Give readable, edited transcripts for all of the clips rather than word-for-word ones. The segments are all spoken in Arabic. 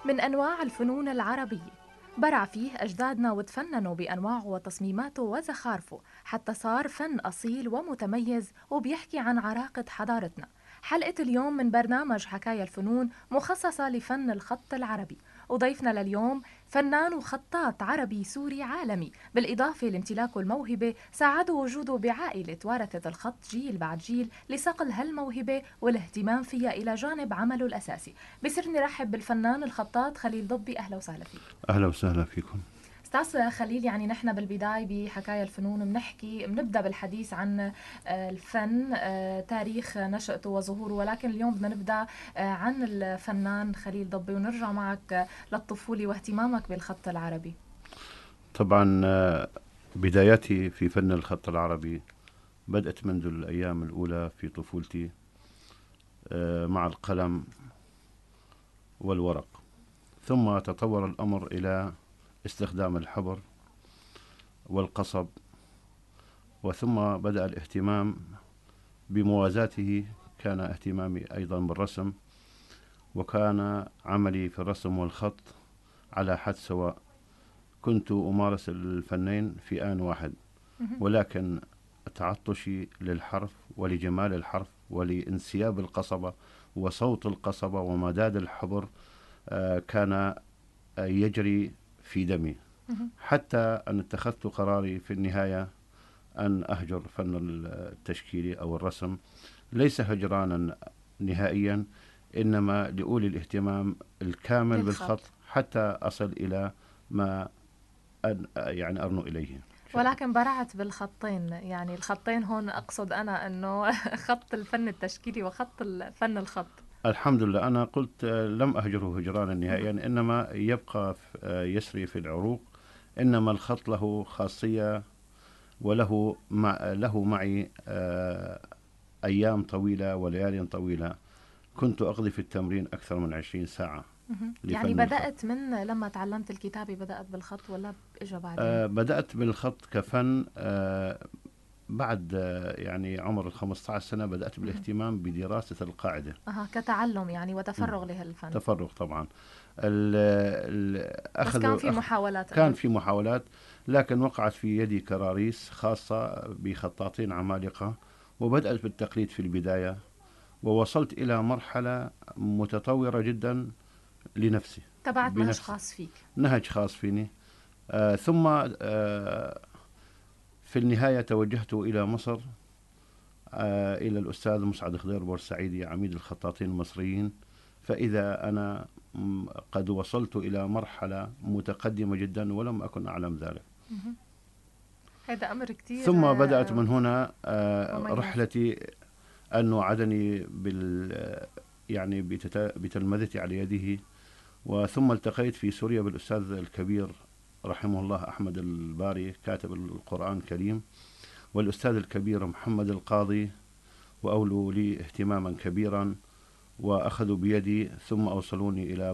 من أنواع الفنون العربية، برع فيه أجدادنا وتفننوا بأنواعه وتصميماته وزخارفه حتى صار فن أصيل ومتميز وبيحكي عن عراقة حضارتنا. حلقة اليوم من برنامج حكايا الفنون مخصصة لفن الخط العربي، وضيفنا لليوم فنان وخطاط عربي سوري عالمي، بالإضافة لامتلاكه الموهبة ساعده وجوده بعائلة وارثت الخط جيل بعد جيل لصقل هالموهبة والاهتمام فيها إلى جانب عمله الأساسي. بصير نرحب بالفنان الخطاط خليل ضبي. أهلا وسهلا فيك. أهلا وسهلا فيكم. استاذ خليل، يعني نحن بالبداية بحكاية الفنون بنبدأ بالحديث عن الفن، تاريخ نشأته وظهوره، ولكن اليوم بدنا نبدأ عن الفنان خليل ضبي ونرجع معك للطفولة واهتمامك بالخط العربي. طبعا بداياتي في فن الخط العربي بدأت منذ الأيام الأولى في طفولتي مع القلم والورق، ثم تطور الأمر إلى استخدام الحبر والقصب، وثم بدأ الاهتمام بموازاته. كان اهتمامي أيضا بالرسم، وكان عملي في الرسم والخط على حد سواء. كنت أمارس الفنين في آن واحد، ولكن تعطشي للحرف ولجمال الحرف ولانسياب القصبة وصوت القصبة ومداد الحبر كان يجري في دمي، حتى أن اتخذت قراري في النهاية أن أهجر فن التشكيل أو الرسم، ليس هجرانا نهائيا، إنما لأولي الاهتمام الكامل للخط. بالخط حتى أصل إلى ما يعني أرنو إليه. ولكن برعت بالخطين، يعني الخطين هون أقصد أنا أنه خط الفن التشكيلي وخط الفن الخط. الحمد لله، أنا قلت لم أهجره هجرانا نهائيا، إنما يبقى يسري في العروق. إنما الخط له خاصية، وله له معي أيام طويلة وليال طويلة. كنت أقضي في التمرين أكثر من 20 ساعة يعني لفن الخط. بدأت من لما تعلمت الكتابة بدأت بالخط ولا إجا بعدين؟ بدأت بالخط كفن بعد يعني عمر 15 سنة بدأت بالاهتمام بدراسة القاعدة. كتعلم يعني وتفرغ لهالفن. تفرغ طبعا. بس كان في محاولات كان قبل. في محاولات، لكن وقعت في يدي كراريس خاصة بخطاطين عمالقة، وبدأت بالتقليد في البداية، ووصلت إلى مرحلة متطورة جدا لنفسي. تبعت نهج بنفسي، خاص فيك. نهج خاص فيني. ثم في النهاية توجهت إلى مصر، إلى الأستاذ مسعد خضير بورسعيدي عميد الخطاطين المصريين. فإذا أنا قد وصلت إلى مرحلة متقدمة جدا ولم أكن أعلم ذلك. هذا أمر كتير ثم بدأت من هنا مميز. رحلتي أن وعدني يعني بتلمذتي على يده. وثم التقيت في سوريا بالأستاذ الكبير رحمه الله أحمد الباري كاتب القرآن الكريم، والأستاذ الكبير محمد القاضي، وأولوا لي اهتماما كبيرا، وأخذوا بيدي ثم أوصلوني إلى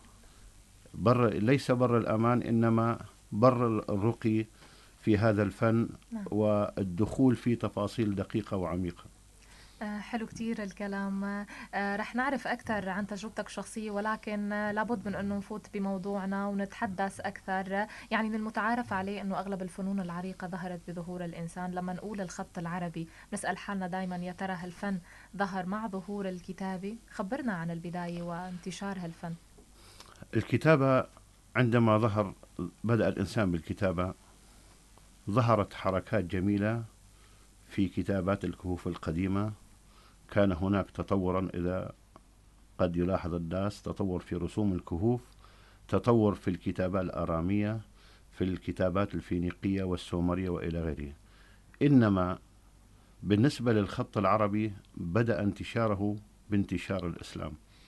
بر ليس بر الأمان، إنما بر الرقي في هذا الفن، نعم. والدخول في تفاصيل دقيقة وعميقة. حلو كتير الكلام. رح نعرف أكثر عن تجربتك الشخصية، ولكن لابد من أنه نفوت بموضوعنا ونتحدث أكثر. يعني من المتعارف عليه أنه أغلب الفنون العريقة ظهرت بظهور الإنسان. لما نقول الخط العربي نسأل حالنا دايما يا ترى هالفن ظهر مع ظهور الكتابة؟ خبرنا عن البداية وانتشار هالفن. الكتابة عندما بدأ الإنسان بالكتابة، ظهرت حركات جميلة في كتابات الكهوف القديمة. كان هناك تطورا، إذا قد يلاحظ الناس، تطور في رسوم الكهوف، تطور في الكتابة الآرامية، في الكتابات الفينيقية والسومرية وإلى غيره. إنما بالنسبة للخط العربي بدأ انتشاره بانتشار الإسلام.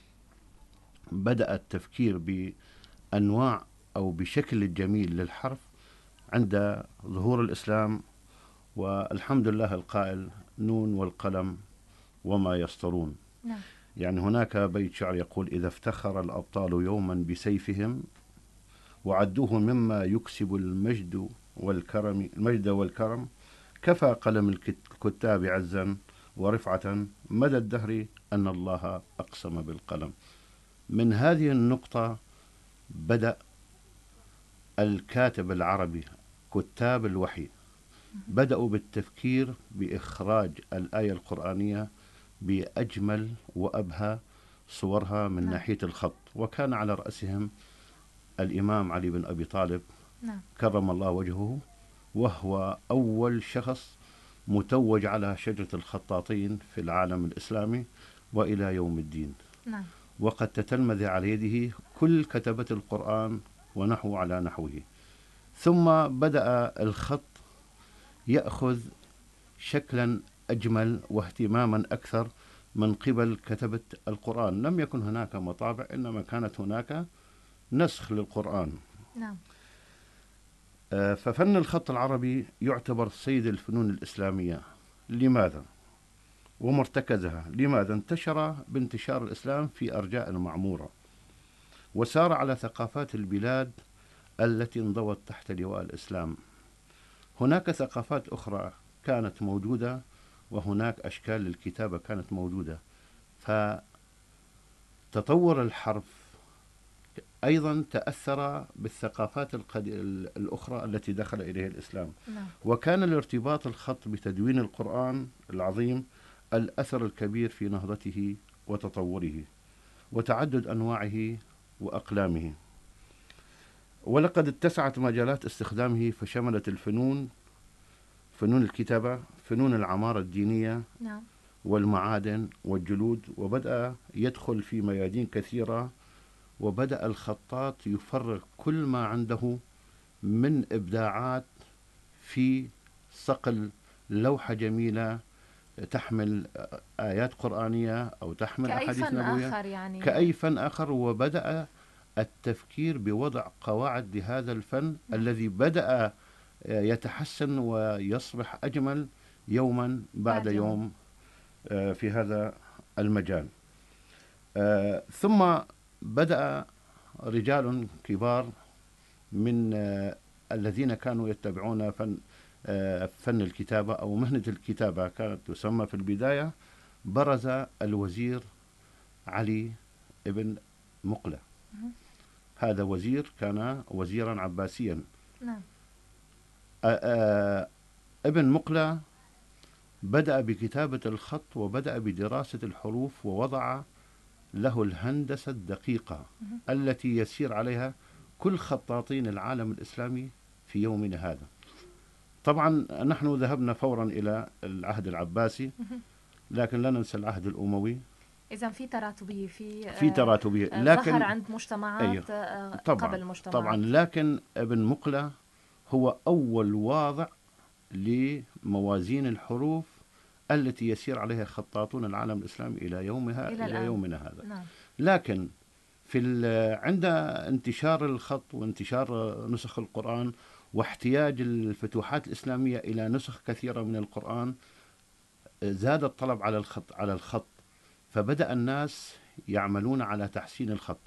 بدأ التفكير بأنواع أو بشكل الجميل للحرف عند ظهور الإسلام. والحمد لله القائل: نون والقلم وما يسطرون. نعم. يعني هناك بيت شعر يقول: إذا افتخر الأبطال يوما بسيفهم وعدوه مما يكسب المجد والكرم، كفى قلم الكتاب عزا ورفعة مدى الدهر أن الله أقسم بالقلم. من هذه النقطة بدأ الكاتب العربي، كتاب الوحي، بدأوا بالتفكير بإخراج الآية القرآنية بأجمل وأبهى صورها من نعم. ناحية الخط، وكان على رأسهم الإمام علي بن أبي طالب نعم. كرم الله وجهه، وهو أول شخص متوج على شجرة الخطاطين في العالم الإسلامي وإلى يوم الدين. نعم. وقد تتلمذ على يده كل كتبة القرآن ونحو على نحوه. ثم بدأ الخط يأخذ شكلا أجمل واهتماما أكثر من قبل كتبة القرآن. لم يكن هناك مطابع، إنما كانت هناك نسخ للقرآن. نعم. ففن الخط العربي يعتبر سيد الفنون الإسلامية. لماذا؟ ومرتكزها لماذا؟ انتشر بانتشار الإسلام في أرجاء المعمورة، وسار على ثقافات البلاد التي انضوت تحت لواء الإسلام. هناك ثقافات أخرى كانت موجودة، وهناك أشكال للكتابة كانت موجودة. فتطور الحرف أيضا تأثر بالثقافات الأخرى التي دخل إليها الإسلام. نعم. وكان الارتباط الخط بتدوين القرآن العظيم الأثر الكبير في نهضته وتطوره وتعدد أنواعه وأقلامه. ولقد اتسعت مجالات استخدامه فشملت الفنون، فنون الكتابة، فنون العمارة الدينية، نعم. والمعادن والجلود، وبدأ يدخل في ميادين كثيرة. وبدأ الخطاط يفرغ كل ما عنده من إبداعات في صقل لوحة جميلة تحمل آيات قرآنية أو تحمل كأي أحاديث فن نبوية آخر يعني. كأي فن آخر. وبدأ التفكير بوضع قواعد لهذا الفن الذي بدأ يتحسن ويصبح أجمل يوما بعد يوم في هذا المجال. ثم بدأ رجال كبار من الذين كانوا يتبعون فن الكتابة أو مهنة الكتابة كانت تسمى في البداية. برز الوزير علي ابن مقلة. هذا وزير كان وزيرا عباسيا. نعم. ابن مقلة بدأ بكتابة الخط وبدأ بدراسة الحروف، ووضع له الهندسة الدقيقة التي يسير عليها كل خطاطين العالم الإسلامي في يومنا هذا. طبعا نحن ذهبنا فورا إلى العهد العباسي، لكن لا ننسى العهد الأموي. إذا في تراتبية، في تراتبية، لكن ظهر عند مجتمعات طبعا قبل مجتمعات. طبعا. لكن ابن مقلة هو أول واضع لموازين الحروف التي يسير عليها خطاطون العالم الإسلامي إلى يومنا هذا. نعم. لكن عند انتشار الخط وانتشار نسخ القرآن واحتياج الفتوحات الإسلامية إلى نسخ كثيرة من القرآن، زاد الطلب على الخط، فبدأ الناس يعملون على تحسين الخط،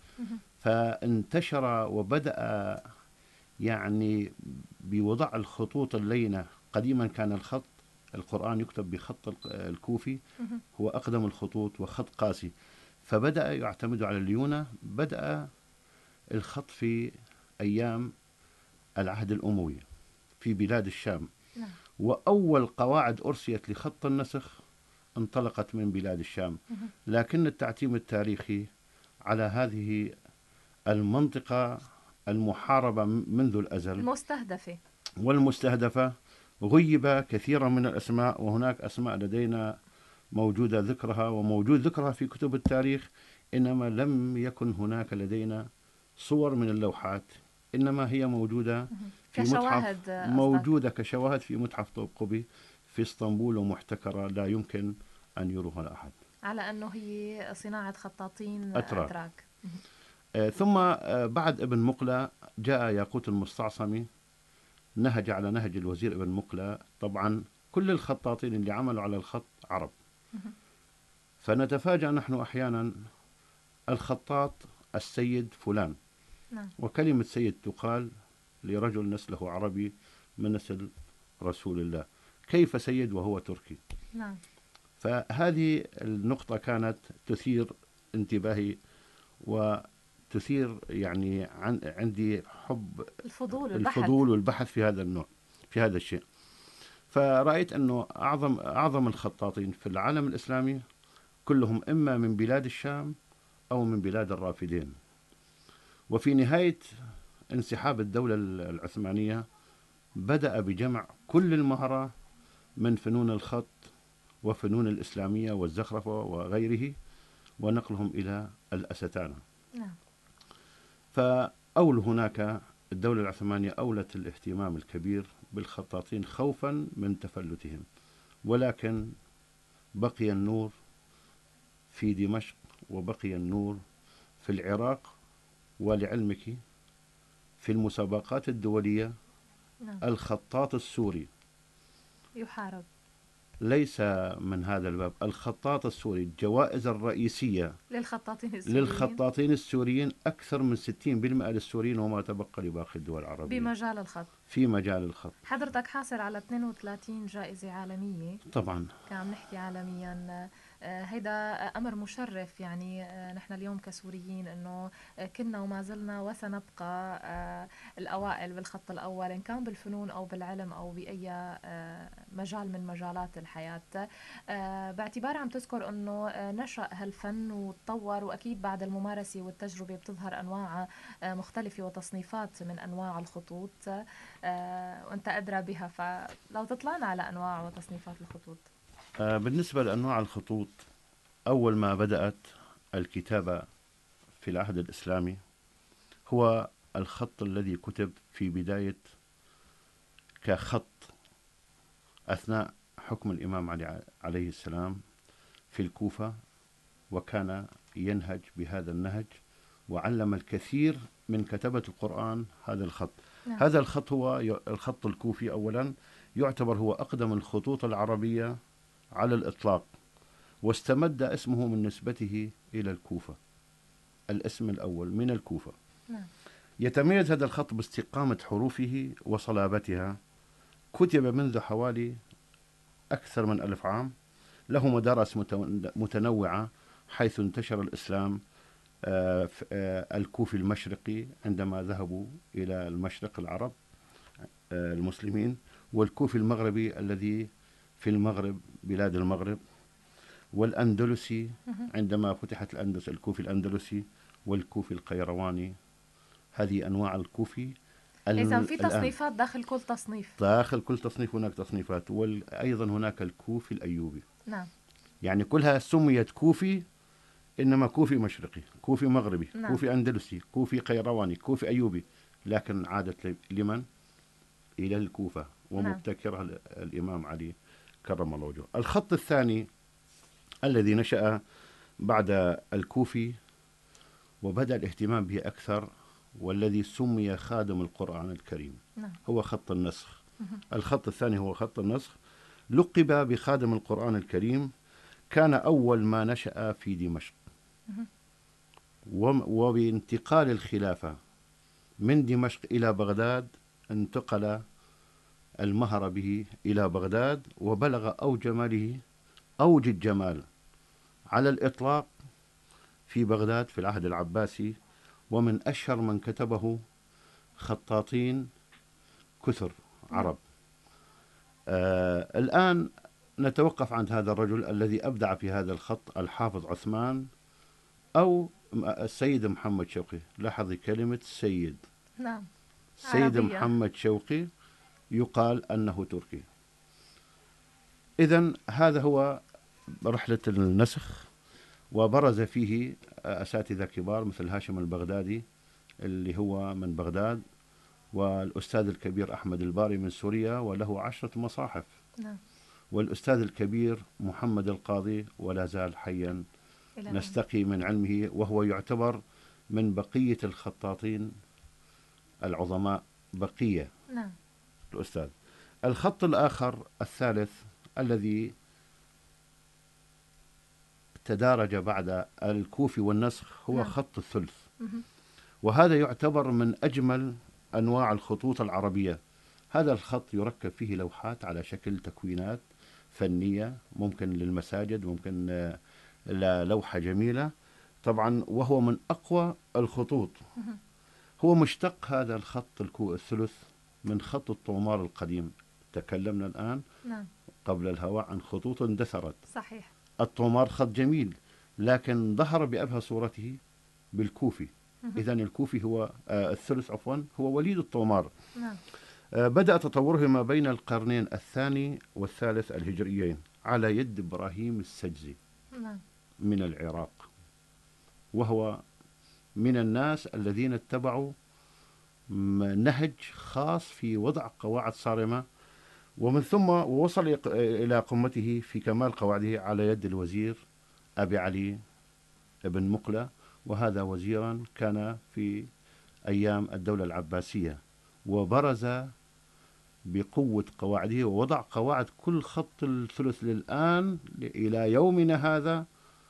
فانتشر وبدأ يعني بوضع الخطوط اللينة. قديما كان الخط القرآن يكتب بخط الكوفي، هو أقدم الخطوط وخط قاسي، فبدأ يعتمد على الليونة. بدأ الخط في أيام العهد الأموي في بلاد الشام. نعم. وأول قواعد أرسيت لخط النسخ انطلقت من بلاد الشام. لكن التعتيم التاريخي على هذه المنطقة المحاربة منذ الأزل والمستهدفة غيب كثيرا من الأسماء، وهناك أسماء لدينا موجودة ذكرها وموجود ذكرها في كتب التاريخ، إنما لم يكن هناك لدينا صور من اللوحات، إنما هي موجودة في متحف، موجودة كشواهد في متحف طوبقبي في اسطنبول، ومحتكرة لا يمكن أن يروها أحد، على أنه هي صناعة خطاطين أتراك. ثم بعد ابن مقلة جاء ياقوت المستعصمي، نهج على نهج الوزير ابن مقلة. طبعا كل الخطاطين اللي عملوا على الخط عرب، فنتفاجأ نحن أحيانا الخطاط السيد فلان. نعم. وكلمة سيد تقال لرجل نسله عربي من نسل رسول الله، كيف سيد وهو تركي؟ نعم. فهذه النقطة كانت تثير انتباهي تثير يعني عندي حب الفضول والبحث. الفضول والبحث في هذا النوع، في هذا الشيء. فرأيت أنه أعظم الخطاطين في العالم الإسلامي كلهم إما من بلاد الشام أو من بلاد الرافدين. وفي نهاية انسحاب الدولة العثمانية بدأ بجمع كل المهرة من فنون الخط وفنون الإسلامية والزخرفة وغيره ونقلهم إلى الأستانة. نعم. فأول هناك الدولة العثمانية أولت الاهتمام الكبير بالخطاطين خوفا من تفلتهم، ولكن بقي النور في دمشق وبقي النور في العراق. ولعلمك في المسابقات الدولية نعم. الخطاط السوري يحارب. ليس من هذا الباب. الخطاط السوري الجوائز الرئيسية للخطاطين السوريين أكثر من 60% للسوريين وما تبقى لباقي الدول العربية بمجال الخط. في مجال الخط. حضرتك حاصل على 32 جائزة عالمية. طبعا كان عم نحكي عالميا. هيدا أمر مشرف. يعني نحن اليوم كسوريين إنه كنا وما زلنا وسنبقى الأوائل بالخط الأول، إن كان بالفنون أو بالعلم أو بأي مجال من مجالات الحياة. باعتبار عم تذكر إنه نشأ هالفن وتطور، وأكيد بعد الممارسة والتجربة بتظهر أنواع مختلفة وتصنيفات من أنواع الخطوط، وأنت أدرى بها، فلو تطلعنا على أنواع وتصنيفات الخطوط. بالنسبة لأنواع الخطوط، أول ما بدأت الكتابة في العهد الإسلامي هو الخط الذي كتب في بداية كخط أثناء حكم الإمام علي عليه السلام في الكوفة، وكان ينهج بهذا النهج وعلم الكثير من كتبة القرآن هذا الخط. نعم. هذا الخط هو الخط الكوفي. أولا يعتبر هو أقدم الخطوط العربية على الإطلاق، واستمد اسمه من نسبته إلى الكوفة، الاسم الأول من الكوفة. نعم. يتميز هذا الخط باستقامة حروفه وصلابتها. كتب منذ حوالي أكثر من 1000 عام. له مدارس متنوعة، حيث انتشر الإسلام الكوفي المشرقي عندما ذهبوا إلى المشرق العرب المسلمين، والكوفي المغربي الذي في المغرب بلاد المغرب، والأندلسي عندما فتحت الأندلس الكوفي الأندلسي، والكوفي القيرواني. هذه أنواع الكوفي. إذا في تصنيفات داخل كل تصنيف. داخل كل تصنيف هناك تصنيفات. وأيضا هناك الكوفي الأيوبي. نعم. يعني كلها سميت كوفي، إنما كوفي مشرقي، كوفي مغربي، نعم. كوفي أندلسي، كوفي قيرواني، كوفي أيوبي، لكن عادت لمن؟ إلى الكوفة ومبتكرها الإمام علي كرم الله وجهه. الخط الثاني الذي نشأ بعد الكوفي وبدأ الاهتمام به أكثر، والذي سمي خادم القرآن الكريم، نعم. هو خط النسخ. الخط الثاني هو خط النسخ، لقب بخادم القرآن الكريم. كان أول ما نشأ في دمشق، وبانتقال الخلافة من دمشق إلى بغداد انتقل المهر به إلى بغداد، وبلغ أوج الجمال على الإطلاق في بغداد في العهد العباسي. ومن أشهر من كتبه خطاطين كثر عرب. الآن نتوقف عند هذا الرجل الذي أبدع في هذا الخط، الحافظ عثمان أو السيد محمد شوقي. لاحظي كلمة سيد. نعم. سيد عربية. محمد شوقي يقال أنه تركي. إذن هذا هو رحلة النسخ، وبرز فيه أساتذة كبار مثل هاشم البغدادي اللي هو من بغداد، والأستاذ الكبير أحمد الباري من سوريا وله 10 مصاحف. نعم. والأستاذ الكبير محمد القاضي ولا زال حيا نستقي من علمه، وهو يعتبر من بقية الخطاطين العظماء بقية. نعم. الأستاذ. الخط الآخر الثالث الذي تدارج بعد الكوفي والنسخ هو نعم. خط الثلث، وهذا يعتبر من أجمل أنواع الخطوط العربية. هذا الخط يركب فيه لوحات على شكل تكوينات فنية، ممكن للمساجد، ممكن لوحة جميلة. طبعا وهو من أقوى الخطوط. هو مشتق هذا الخط الثلث من خط الطومار القديم. تكلمنا الآن نعم. قبل الهواء عن خطوط اندثرت. صحيح. الطومار خط جميل، لكن ظهر بأبهى صورته بالكوفي. إذا الكوفي هو الثلث عفوا هو وليد الطومار. نعم. بدأ تطوره ما بين القرنين الثاني والثالث الهجريين على يد إبراهيم السجزي نعم. من العراق، وهو من الناس الذين اتبعوا نهج خاص في وضع قواعد صارمة، ومن ثم وصل إلى قمته في كمال قواعده على يد الوزير أبي علي بن مقلة، وهذا وزيرا كان في أيام الدولة العباسية، وبرز بقوة قواعده ووضع قواعد كل خط الثلث للآن إلى يومنا هذا.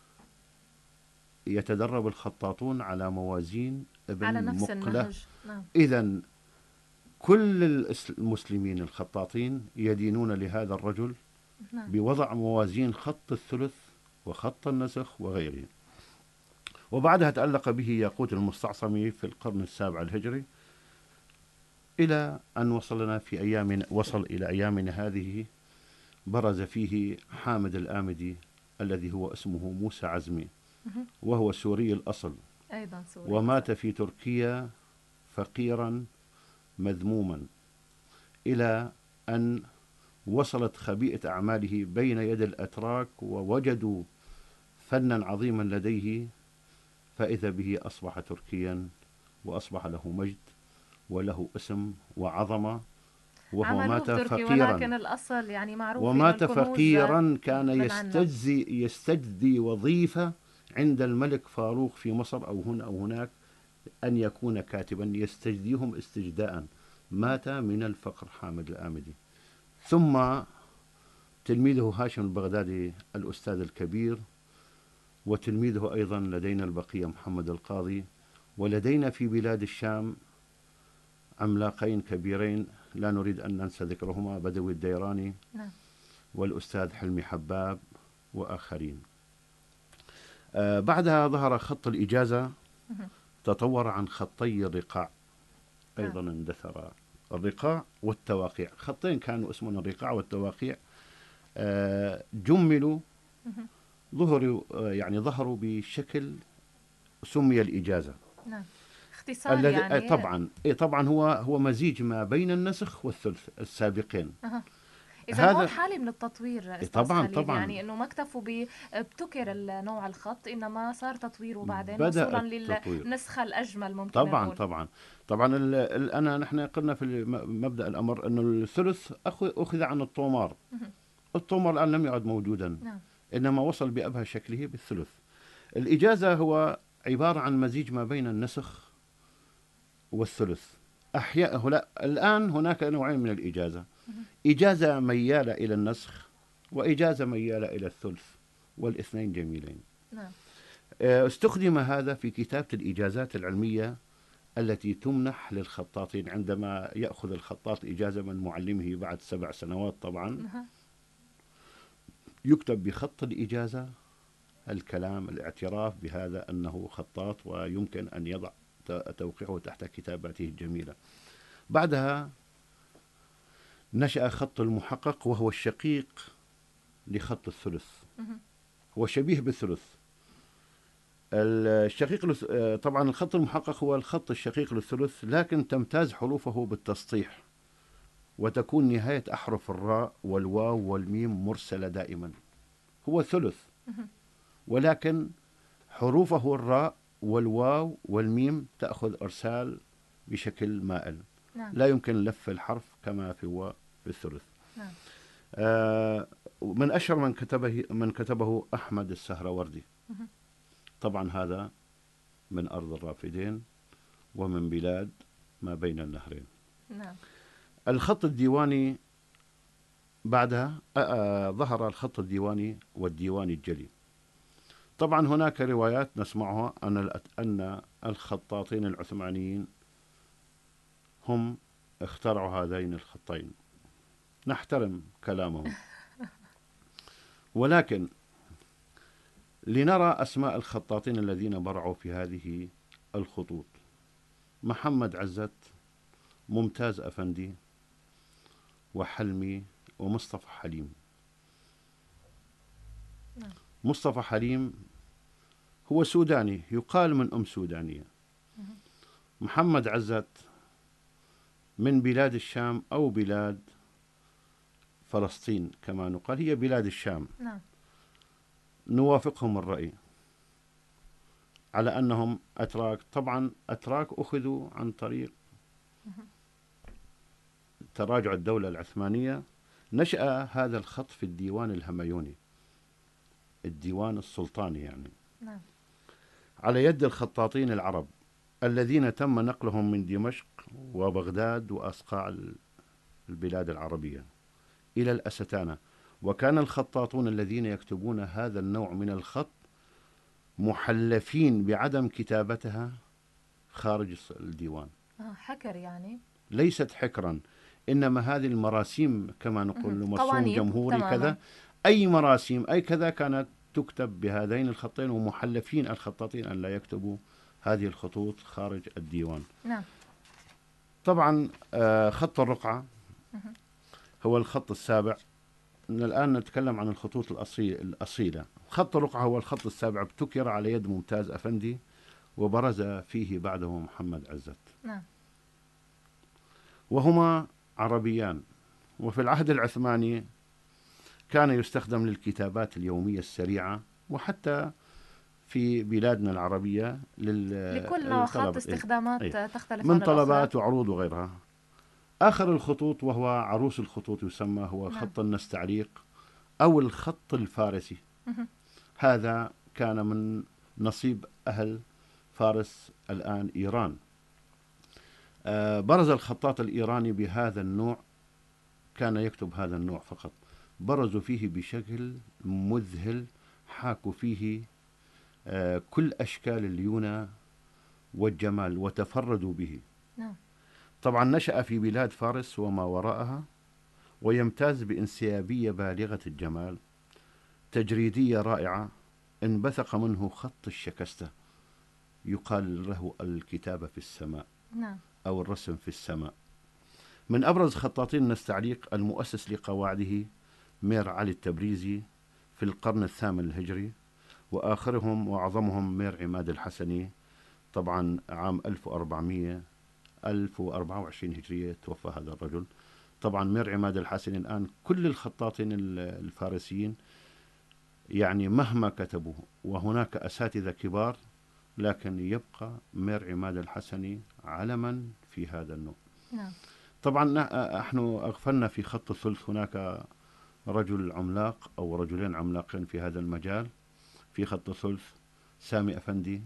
يتدرب الخطاطون على موازين على ابن نفس مقلة. النهج. نعم. إذن كل المسلمين الخطاطين يدينون لهذا الرجل نعم. بوضع موازين خط الثلث وخط النسخ وغيره. وبعدها تألق به ياقوت المستعصمي في القرن السابع الهجري، إلى أن وصل إلى أيامنا هذه. برز فيه حامد الآمدي الذي هو اسمه موسى عزمي، وهو سوري الأصل، أيضا سوري ومات في تركيا فقيرا مذموما، إلى أن وصلت خبيئة أعماله بين يد الأتراك ووجدوا فنا عظيما لديه، فإذا به أصبح تركيا وأصبح له مجد وله اسم وعظمة، وهو مات فقيرا. ولكن الأصل يعني معروف ومات فقيرا، كان من يستجدي وظيفة عند الملك فاروق في مصر أو هنا أو هناك، أن يكون كاتبا يستجديهم استجداء. مات من الفقر حامد الآمدي. ثم تلميذه هاشم البغدادي الأستاذ الكبير، وتلميذه أيضا لدينا البقية محمد القاضي، ولدينا في بلاد الشام عملاقين كبيرين لا نريد أن ننسى ذكرهما، بدوي الديراني نعم. والأستاذ حلمي حباب وآخرين. بعدها ظهر خط الإجازة، تطور عن خطي الرقاع، أيضا اندثر. الرقاع والتواقيع، خطين كانوا اسمهم الرقاع والتواقيع، جملوا ظهروا بشكل سمي الإجازة. نعم. اختصار يعني. طبعا هو مزيج ما بين النسخ والثلث السابقين. إذا هون حالة من التطوير طبعا يعني إنه ما اكتفوا بابتكر النوع الخط، إنما صار تطويره بعدين وصولا للنسخة الأجمل ممكن طبعا نحن قلنا في مبدأ الأمر أنه الثلث أخذ عن الطومار. الطومار الآن لم يعد موجودا. نعم. إنما وصل بأبهى شكله بالثلث. الإجازة هو عبارة عن مزيج ما بين النسخ والثلث. الآن هناك نوعين من الإجازة، إجازة ميالة إلى النسخ وإجازة ميالة إلى الثلث، والاثنين جميلين. نعم. استخدم هذا في كتابة الإجازات العلمية التي تمنح للخطاطين عندما يأخذ الخطاط إجازة من معلمه بعد 7 سنوات. طبعا يكتب بخط الإجازة الكلام الاعتراف بهذا أنه خطاط، ويمكن أن يضع توقيعه تحت كتاباته الجميلة. بعدها نشأ خط المحقق، وهو الشقيق لخط الثلث، هو شبيه بالثلث. الشقيق طبعا الخط المحقق هو الخط الشقيق للثلث، لكن تمتاز حروفه بالتسطيح، وتكون نهاية أحرف الراء والواو والميم مرسلة دائما. هو ثلث، ولكن حروفه الراء والواو والميم تأخذ إرسال بشكل مائل. نعم. لا يمكن لف الحرف كما في الثلث. نعم. من أشهر من كتبه أحمد السهروردي. طبعا هذا من أرض الرافدين ومن بلاد ما بين النهرين. نعم. الخط الديواني بعدها ظهر الخط الديواني والديواني الجلي. طبعا هناك روايات نسمعها أن الخطاطين العثمانيين هم اخترعوا هذين الخطين. نحترم كلامهم، ولكن لنرى أسماء الخطاطين الذين برعوا في هذه الخطوط: محمد عزت، ممتاز أفندي، وحلمي، ومصطفى حليم. نعم. مصطفى حليم هو سوداني، يقال من أم سودانية. محمد عزت من بلاد الشام أو بلاد فلسطين كما نقال، هي بلاد الشام. نعم. نوافقهم الرأي على أنهم أتراك. طبعا أتراك أخذوا عن طريق تراجع الدولة العثمانية. نشأ هذا الخط في الديوان الهميوني، الديوان السلطاني يعني، نعم. على يد الخطاطين العرب الذين تم نقلهم من دمشق وبغداد وأصقاع البلاد العربية إلى الأستانة. وكان الخطاطون الذين يكتبون هذا النوع من الخط محلفين بعدم كتابتها خارج الديوان. حكر يعني؟ ليست حكرا، إنما هذه المراسيم كما نقول، مرسوم قوانين جمهوري تماما. كذا، أي مراسيم أي كذا كانت تكتب بهذين الخطين، ومحلفين الخطاطين أن لا يكتبوا هذه الخطوط خارج الديوان. نعم. طبعا خط الرقعة هو الخط السابع. الآن نتكلم عن الخطوط الأصيلة. خط الرقعة هو الخط السابع، ابتكر على يد ممتاز أفندي، وبرز فيه بعده محمد عزت. نعم. وهما عربيان. وفي العهد العثماني كان يستخدم للكتابات اليومية السريعة، وحتى في بلادنا العربية لكل نوع خط استخدامات تختلف من عن طلبات الأخرى. وعروض وغيرها. آخر الخطوط وهو عروس الخطوط يسمى هو نعم. خط النستعليق أو الخط الفارسي. هذا كان من نصيب أهل فارس الآن إيران. برز الخطاط الإيراني بهذا النوع، كان يكتب هذا النوع فقط. برزوا فيه بشكل مذهل، حاكوا فيه كل أشكال الليونة والجمال وتفردوا به. نعم. طبعا نشأ في بلاد فارس وما وراءها، ويمتاز بانسيابية بالغة الجمال، تجريدية رائعة. انبثق منه خط الشكستة، يقال له الكتابة في السماء. نعم. أو الرسم في السماء. من أبرز خطاطين النستعليق المؤسس لقواعده مير علي التبريزي في القرن الثامن الهجري، وآخرهم وأعظمهم مير عماد الحسني، طبعا عام 1024 هجرية توفى هذا الرجل. طبعا مير عماد الحسني الآن كل الخطاطين الفارسيين يعني مهما كتبوا، وهناك أساتذة كبار، لكن يبقى مير عماد الحسني علما في هذا النوع. نعم. طبعا نحن أغفلنا في خط الثلث، هناك رجل عملاق أو رجلين عملاقين في هذا المجال في خط الثلث: سامي أفندي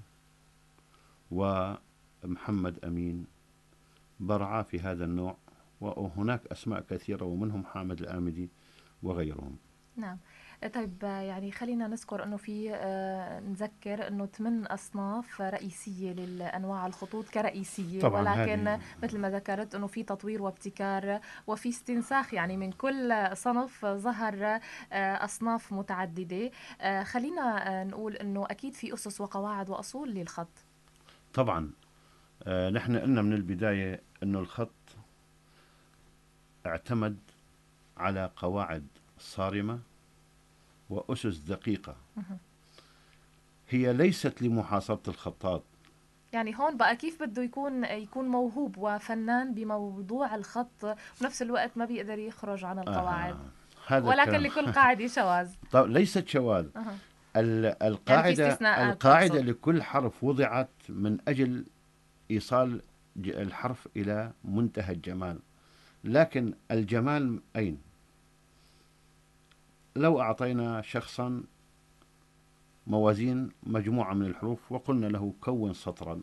ومحمد أمين، برعا في هذا النوع. وهناك أسماء كثيرة ومنهم حامد الآمدي وغيرهم. نعم. طيب يعني خلينا نذكر انه في نذكر انه 8 اصناف رئيسيه للانواع الخطوط كرئيسيه، طبعاً ولكن مثل ما ذكرت انه في تطوير وابتكار وفي استنساخ، يعني من كل صنف ظهر اصناف متعدده. خلينا نقول انه اكيد في اسس وقواعد واصول للخط. طبعا نحن قلنا من البدايه انه الخط اعتمد على قواعد صارمه واسس دقيقه، هي ليست لمحاسبه الخطاط. يعني هون بقى كيف بده يكون موهوب وفنان بموضوع الخط، ونفس الوقت ما بيقدر يخرج عن القواعد. هذا ولكن الكلام. لكل قاعدة شواذ. طب ليست شواذ. يعني في القاعدة لكل حرف وضعت من أجل إيصال الحرف إلى منتهى الجمال. لكن الجمال أين؟ لو أعطينا شخصا موازين مجموعة من الحروف وقلنا له كون سطرا،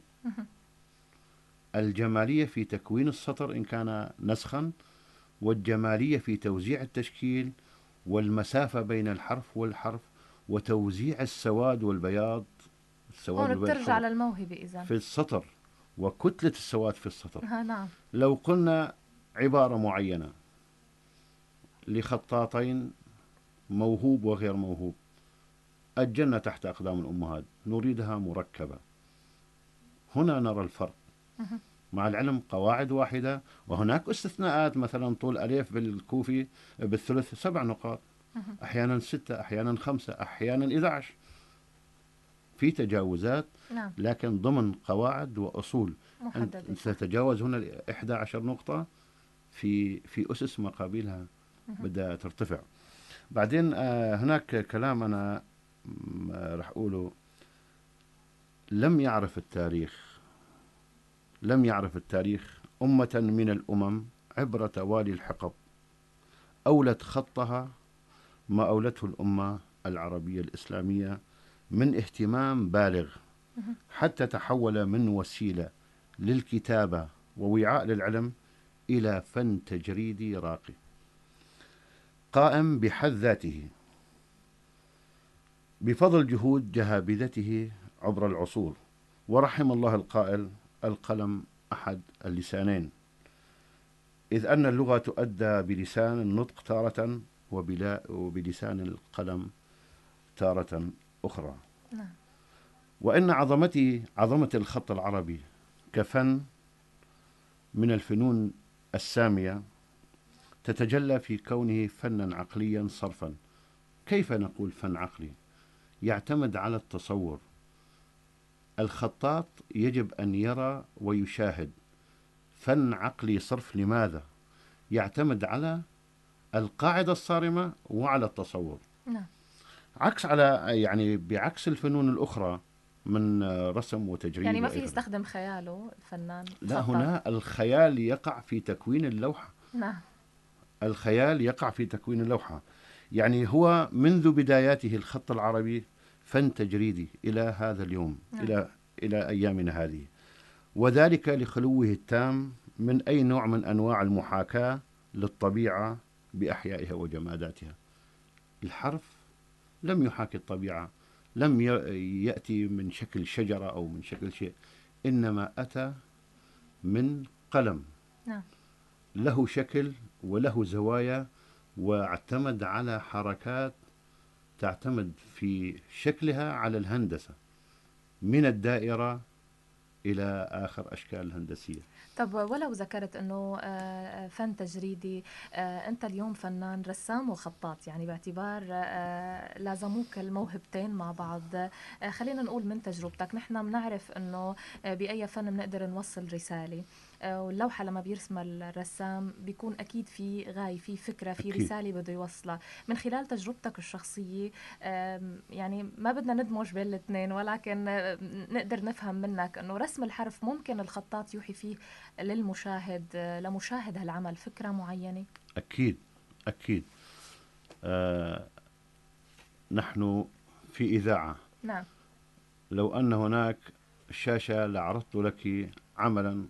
الجمالية في تكوين السطر إن كان نسخا، والجمالية في توزيع التشكيل، والمسافة بين الحرف والحرف، وتوزيع السواد والبياض. هون بترجع للموهبة إذن في السطر، وكتلة السواد في السطر. نعم. لو قلنا عبارة معينة لخطاطين موهوب وغير موهوب، الجنة تحت أقدام الأمهات نريدها مركبة. هنا نرى الفرق. مهم. مع العلم قواعد واحدة، وهناك استثناءات، مثلا طول أليف بالكوفي بالثلث 7 نقاط، مهم. أحيانا 6، أحيانا 5، أحيانا 11، في تجاوزات، نعم. لكن ضمن قواعد وأصول. أنت محددة. ستتجاوز هنا 11 نقطة، في أسس مقابلها مهم. بدها ترتفع. بعدين هناك كلام أنا راح أقوله. لم يعرف التاريخ لم يعرف التاريخ أمة من الأمم عبر توالي الحقب أولت خطها ما أولته الأمة العربية الإسلامية من اهتمام بالغ، مهم. حتى تحول من وسيلة للكتابة ووعاء للعلم إلى فن تجريدي راقي قائم بحد ذاته بفضل جهود جهابذته عبر العصور. ورحم الله القائل: القلم أحد اللسانين، إذ أن اللغة تؤدى بلسان النطق تارة وبلسان القلم تارة أخرى. نعم. وإن عظمة الخط العربي كفن من الفنون السامية تتجلى في كونه فنا عقليا صرفا. كيف نقول فن عقلي؟ يعتمد على التصور. الخطاط يجب أن يرى ويشاهد. فن عقلي صرف. لماذا؟ يعتمد على القاعدة الصارمة وعلى التصور. نعم. بعكس الفنون الأخرى من رسم وتجريد يعني ما في وإغراء. يستخدم خياله الفنان لا، خطاط. هنا الخيال يقع في تكوين اللوحة. نعم. الخيال يقع في تكوين اللوحة. يعني هو منذ بداياته الخط العربي فن تجريدي إلى هذا اليوم. نعم. إلى أيامنا هذه، وذلك لخلوه التام من أي نوع من أنواع المحاكاة للطبيعة بأحيائها وجماداتها. الحرف لم يحاكي الطبيعة، لم يأتي من شكل شجرة أو من شكل شيء، إنما أتى من قلم. نعم. له شكل وله زوايا، واعتمد على حركات تعتمد في شكلها على الهندسة من الدائرة إلى آخر أشكال الهندسية. طب ولو ذكرت أنه فن تجريدي، أنت اليوم فنان رسام وخطاط، يعني باعتبار لازموك الموهبتين مع بعض. خلينا نقول من تجربتك، نحن بنعرف أنه بأي فن بنقدر نوصل رسالة، واللوحة لما بيرسمها الرسام بيكون أكيد في غاية، في فكرة، في أكيد. رسالة بده يوصلها. من خلال تجربتك الشخصية، يعني ما بدنا ندمج بين الاثنين، ولكن نقدر نفهم منك أنه رسم الحرف ممكن الخطاط يوحي فيه للمشاهد، لمشاهد هالعمل فكرة معينة. أكيد. أكيد. نحن في إذاعة. نعم. لو أن هناك شاشة لعرضت لك عملا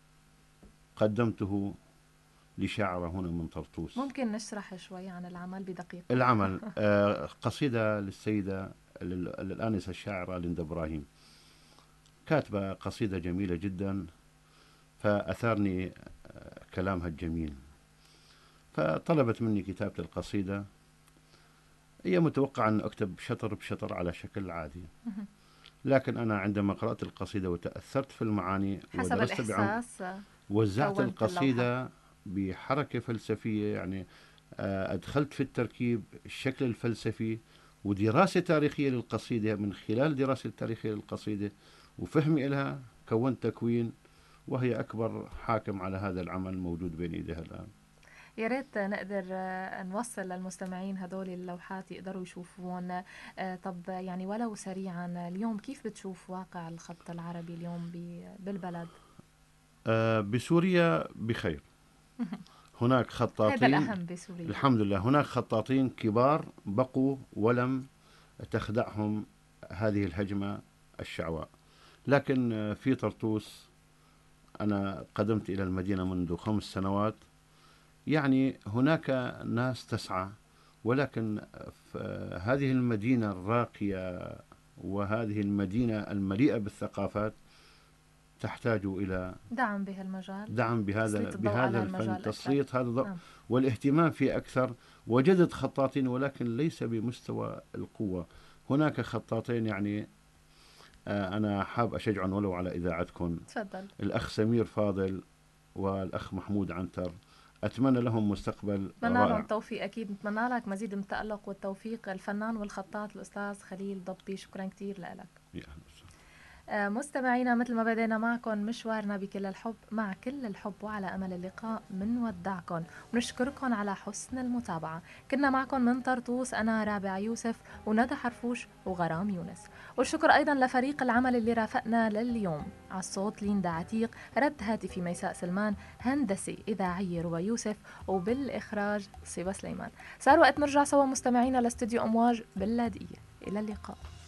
قدمته لشاعرة هنا من طرطوس. ممكن نشرح شوي عن العمل بدقيقة؟ العمل قصيدة للسيدة الآنسة الشاعرة ليندا إبراهيم، كاتبة قصيدة جميلة جدا، فأثارني كلامها الجميل، فطلبت مني كتابة القصيدة. هي متوقع أن أكتب شطر بشطر على شكل عادي، لكن أنا عندما قرأت القصيدة وتأثرت في المعاني حسب ودرست الإحساس وزعت كونت القصيدة بحركة فلسفية. يعني أدخلت في التركيب الشكل الفلسفي ودراسة تاريخية للقصيدة. من خلال دراسة التاريخية للقصيدة وفهمي لها كونت تكوين، وهي أكبر حاكم على هذا العمل موجود بين يديها الآن. يا ريت نقدر نوصل للمستمعين هدول اللوحات يقدروا يشوفون. طب يعني ولو سريعا، اليوم كيف بتشوف واقع الخط العربي اليوم بالبلد؟ بسوريا بخير. هناك هذا خطاطين الأهم بسوريا. الحمد لله. هناك خطاطين كبار بقوا ولم تخدعهم هذه الهجمة الشعواء. لكن في طرطوس، أنا قدمت إلى المدينة منذ 5 سنوات، يعني هناك ناس تسعى، ولكن هذه المدينة الراقية وهذه المدينة المليئة بالثقافات تحتاج إلى دعم بهالمجال، دعم تسليط الضوء على بهذا الفن، هالمجال أكثر. تسليط هذا الضوء نعم. والاهتمام فيه أكثر. وجدت خطاطين ولكن ليس بمستوى القوة. هناك خطاطين يعني أنا حاب أشجعهم ولو على إذاعتكم، تفضل. الأخ سمير فاضل والأخ محمود عنتر، أتمنى لهم مستقبل نتمنى لهم رائع. التوفيق، أكيد نتمنى لك مزيد من التألق والتوفيق. الفنان والخطاط الأستاذ خليل ضبي، شكرا كتير لك. يا أهلا وسهلا. مستمعينا، مثل ما بدينا معكم مشوارنا بكل الحب، مع كل الحب وعلى أمل اللقاء منودعكم ونشكركم على حسن المتابعة. كنا معكم من طرطوس أنا رابعة يوسف وندى حرفوش وغرام يونس، والشكر أيضا لفريق العمل اللي رافقنا لليوم. على الصوت ليندا عتيق، رد هاتفي ميساء سلمان، هندسي إذاعية روى يوسف، وبالإخراج صبا سليمان. صار وقت نرجع سوا مستمعينا لاستديو أمواج باللاذقية. إلى اللقاء.